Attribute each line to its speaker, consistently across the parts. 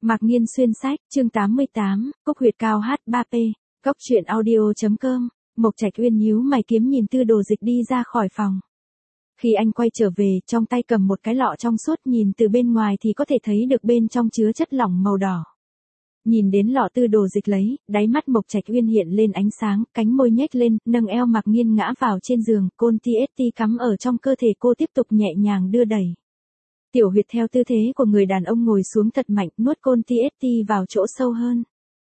Speaker 1: Mạc Nghiên xuyên sách, chương 88, Cúc huyệt cao H3P, Cốc truyện audio.com, Mộc Trạch Uyên nhíu mày kiếm nhìn Tư Đồ Dịch đi ra khỏi phòng. Khi anh quay trở về, trong tay cầm một cái lọ trong suốt, nhìn từ bên ngoài thì có thể thấy được bên trong chứa chất lỏng màu đỏ. Nhìn đến lọ Tư Đồ Dịch lấy, đáy mắt Mộc Trạch Uyên hiện lên ánh sáng, cánh môi nhếch lên, nâng eo Mạc Nghiên ngã vào trên giường, côn TST cắm ở trong cơ thể cô tiếp tục nhẹ nhàng đưa đẩy. Tiểu huyệt theo tư thế của người đàn ông ngồi xuống thật mạnh, nuốt côn TST vào chỗ sâu hơn.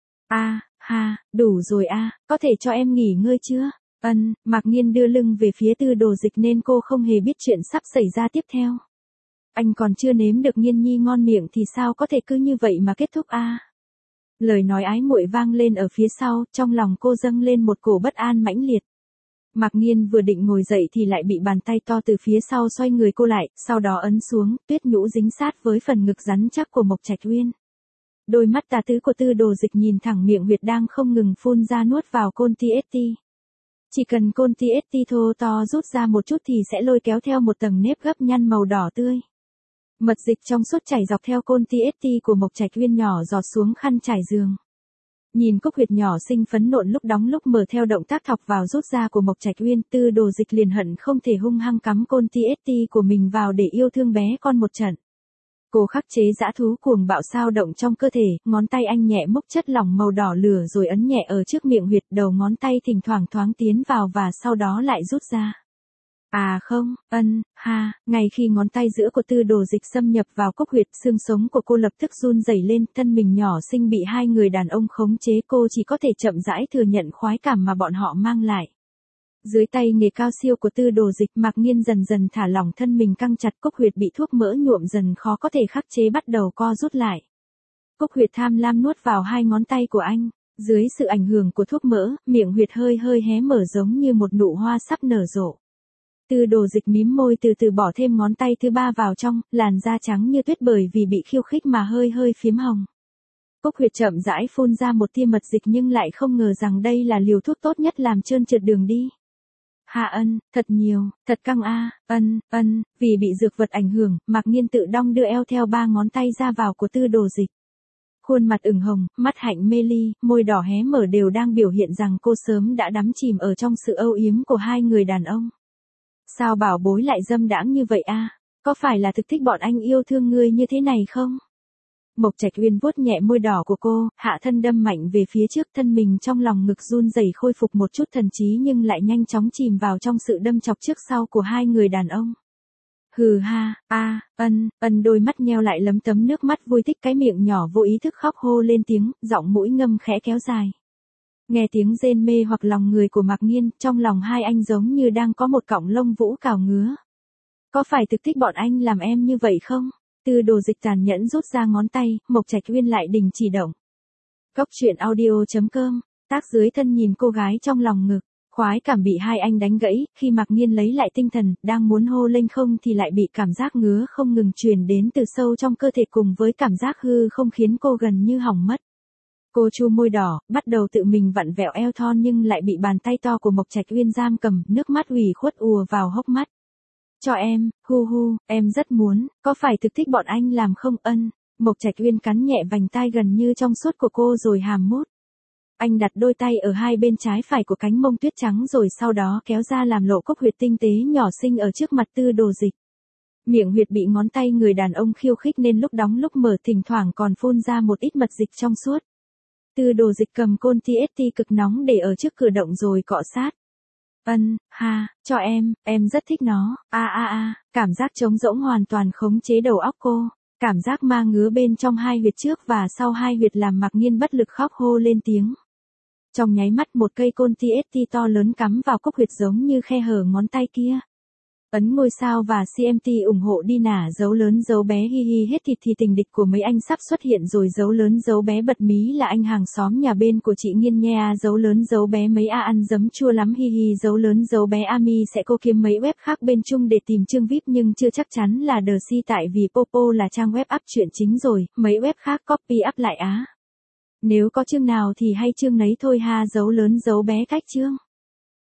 Speaker 1: Đủ rồi có thể cho em nghỉ ngơi chưa? Mạc Nghiên đưa lưng về phía Tư Đồ Dịch nên cô không hề biết chuyện sắp xảy ra tiếp theo. Anh còn chưa nếm được Nghiên nhi ngon miệng thì sao có thể cứ như vậy mà kết thúc Lời nói ái muội vang lên ở phía sau, trong lòng cô dâng lên một cổ bất an mãnh liệt. Mạc Nghiên vừa định ngồi dậy thì lại bị bàn tay to từ phía sau xoay người cô lại, sau đó ấn xuống, tuyết nhũ dính sát với phần ngực rắn chắc của Mộc Trạch Uyên. Đôi mắt tà tứ của Tư Đồ Dịch nhìn thẳng miệng huyệt đang không ngừng phun ra nuốt vào côn TST. Chỉ cần côn TST thô to rút ra một chút thì sẽ lôi kéo theo một tầng nếp gấp nhăn màu đỏ tươi. Mật dịch trong suốt chảy dọc theo côn TST của Mộc Trạch Uyên nhỏ giọt xuống khăn trải giường. Nhìn cúc huyệt nhỏ xinh phấn nộn lúc đóng lúc mở theo động tác thọc vào rút ra của Mộc Trạch Uyên, Tư Đồ Dịch liền hận không thể hung hăng cắm côn TST của mình vào để yêu thương bé con một trận. Cô khắc chế dã thú cuồng bạo sao động trong cơ thể, ngón tay anh nhẹ múc chất lỏng màu đỏ lửa rồi ấn nhẹ ở trước miệng huyệt, đầu ngón tay thỉnh thoảng thoáng tiến vào và sau đó lại rút ra. Ngay khi ngón tay giữa của Tư Đồ Dịch xâm nhập vào cúc huyệt, xương sống của cô lập tức run rẩy lên, thân mình nhỏ xinh bị hai người đàn ông khống chế, cô chỉ có thể chậm rãi thừa nhận khoái cảm mà bọn họ mang lại. Dưới tay nghề cao siêu của Tư Đồ Dịch, Mạc Nghiên dần dần thả lỏng thân mình căng chặt, cúc huyệt bị thuốc mỡ nhuộm dần khó có thể khắc chế bắt đầu co rút lại. Cúc huyệt tham lam nuốt vào hai ngón tay của anh. Dưới sự ảnh hưởng của thuốc mỡ, miệng huyệt hơi hé mở giống như một nụ hoa sắp nở rộ. Tư Đồ Dịch mím môi từ từ bỏ thêm ngón tay thứ ba vào trong, làn da trắng như tuyết bởi vì bị khiêu khích mà hơi phím hồng. Cúc huyệt chậm rãi phun ra một tia mật dịch nhưng lại không ngờ rằng đây là liều thuốc tốt nhất làm trơn trượt đường đi. Thật nhiều, thật căng vì bị dược vật ảnh hưởng, Mạc Nghiên tự đong đưa eo theo ba ngón tay ra vào của Tư Đồ Dịch. Khuôn mặt ửng hồng, mắt hạnh mê ly, môi đỏ hé mở đều đang biểu hiện rằng cô sớm đã đắm chìm ở trong sự âu yếm của hai người đàn ông. Sao bảo bối lại dâm đãng như vậy Có phải là thực thích bọn anh yêu thương ngươi như thế này không? Mộc Trạch Uyên vuốt nhẹ môi đỏ của cô, hạ thân đâm mạnh về phía trước, thân mình trong lòng ngực run rẩy khôi phục một chút thần trí nhưng lại nhanh chóng chìm vào trong sự đâm chọc trước sau của hai người đàn ông. Đôi mắt nheo lại lấm tấm nước mắt vui thích, cái miệng nhỏ vô ý thức khóc hô lên tiếng, giọng mũi ngâm khẽ kéo dài. Nghe tiếng rên mê hoặc lòng người của Mạc Nghiên, trong lòng hai anh giống như đang có một cọng lông vũ cào ngứa. Có phải thực thích bọn anh làm em như vậy không? Tư Đồ Dịch tàn nhẫn rút ra ngón tay, Mộc Trạch Uyên lại đình chỉ động. Cốc truyện audio.com, tác dưới thân nhìn cô gái trong lòng ngực, khoái cảm bị hai anh đánh gãy, khi Mạc Nghiên lấy lại tinh thần, đang muốn hô lên không thì lại bị cảm giác ngứa không ngừng truyền đến từ sâu trong cơ thể cùng với cảm giác hư không khiến cô gần như hỏng mất. Cô chu môi đỏ, bắt đầu tự mình vặn vẹo eo thon nhưng lại bị bàn tay to của Mộc Trạch Uyên giam cầm, nước mắt ủy khuất ùa vào hốc mắt. Cho em, em rất muốn, có phải thực thích bọn anh làm không? Mộc Trạch Uyên cắn nhẹ vành tai gần như trong suốt của cô rồi hàm mút. Anh đặt đôi tay ở hai bên trái phải của cánh mông tuyết trắng rồi sau đó kéo ra làm lộ cúc huyệt tinh tế nhỏ xinh ở trước mặt Tư Đồ Dịch. Miệng huyệt bị ngón tay người đàn ông khiêu khích nên lúc đóng lúc mở thỉnh thoảng còn phun ra một ít mật dịch trong suốt. Tư Đồ Dịch cầm côn TST cực nóng để ở trước cửa động rồi cọ sát. Cho em rất thích nó. Cảm giác trống rỗng hoàn toàn khống chế đầu óc cô. Cảm giác ma ngứa bên trong hai huyệt trước và sau hai huyệt làm Mạc Nghiên bất lực khóc hô lên tiếng. Trong nháy mắt một cây côn TST to lớn cắm vào cúc huyệt giống như khe hở ngón tay kia. Ấn ngôi sao và CMT ủng hộ đi nả dấu lớn dấu bé hết thịt thì tình địch của mấy anh sắp xuất hiện rồi, dấu lớn dấu bé bật mí là anh hàng xóm nhà bên của chị Nghiên nha, dấu lớn dấu bé mấy ăn giấm chua lắm dấu lớn dấu bé Ami sẽ cô kiếm mấy web khác bên chung để tìm chương VIP nhưng chưa chắc chắn là The Si tại vì Popo là trang web up truyện chính rồi, mấy web khác copy up lại Nếu có chương nào thì hay chương nấy thôi dấu lớn dấu bé cách chương.